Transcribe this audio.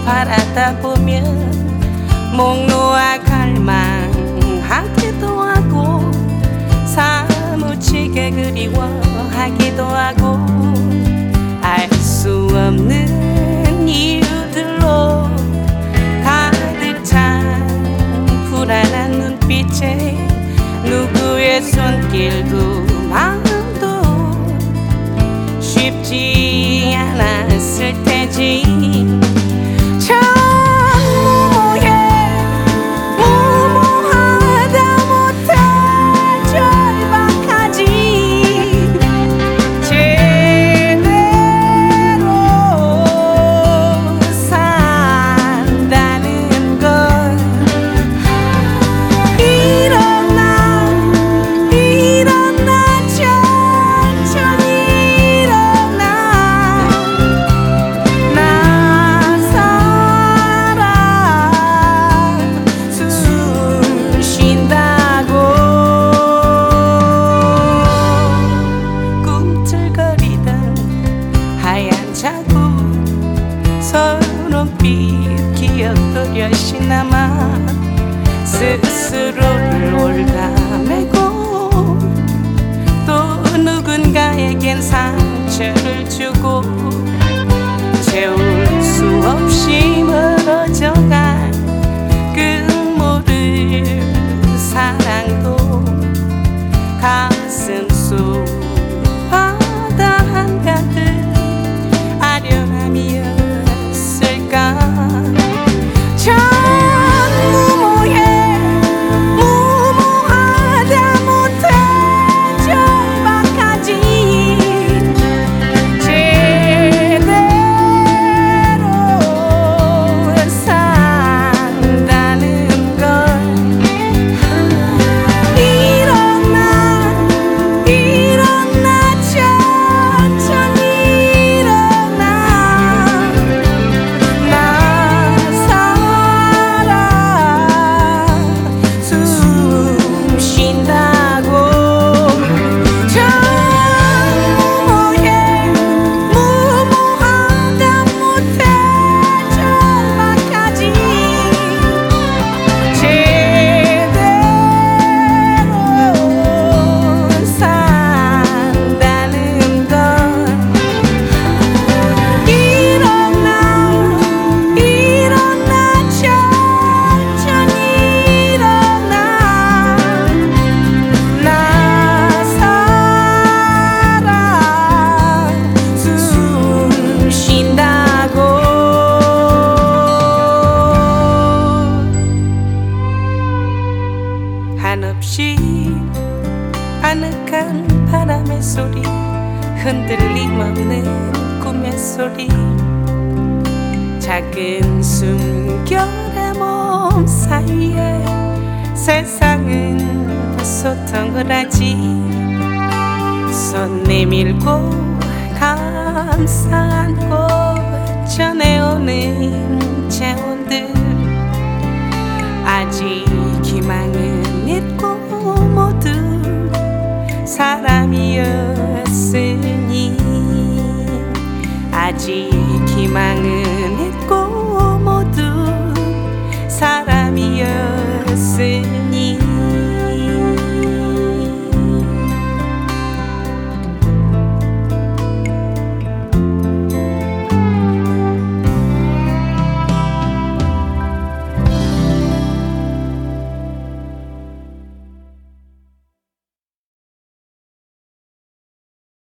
바라다 보면 목 놓아 갈망하기도 하고 사무치게 그리워하기도 하고 알 수 없는 이유들로 가득 찬 불안한 눈빛에 누구의 손길도 마음도 쉽지 않았을 테지. 기억도 여신 남아 스스로를 올가매고 또 누군가에겐 상처를 주고 채울 수 없이 멀어져간 그 모든 사랑도 가슴 속 바다 한가득 아련함이었을까. 한없이 아늑한 바람의 소리 흔들림 없는 꿈의 소리 작은 숨결의 몸 사이에 세상은 소통을 하지. 손 내밀고 감싸 안고 전해오는 재혼들 아직 희망은 있고 모두 사람이었으니 아직 희망은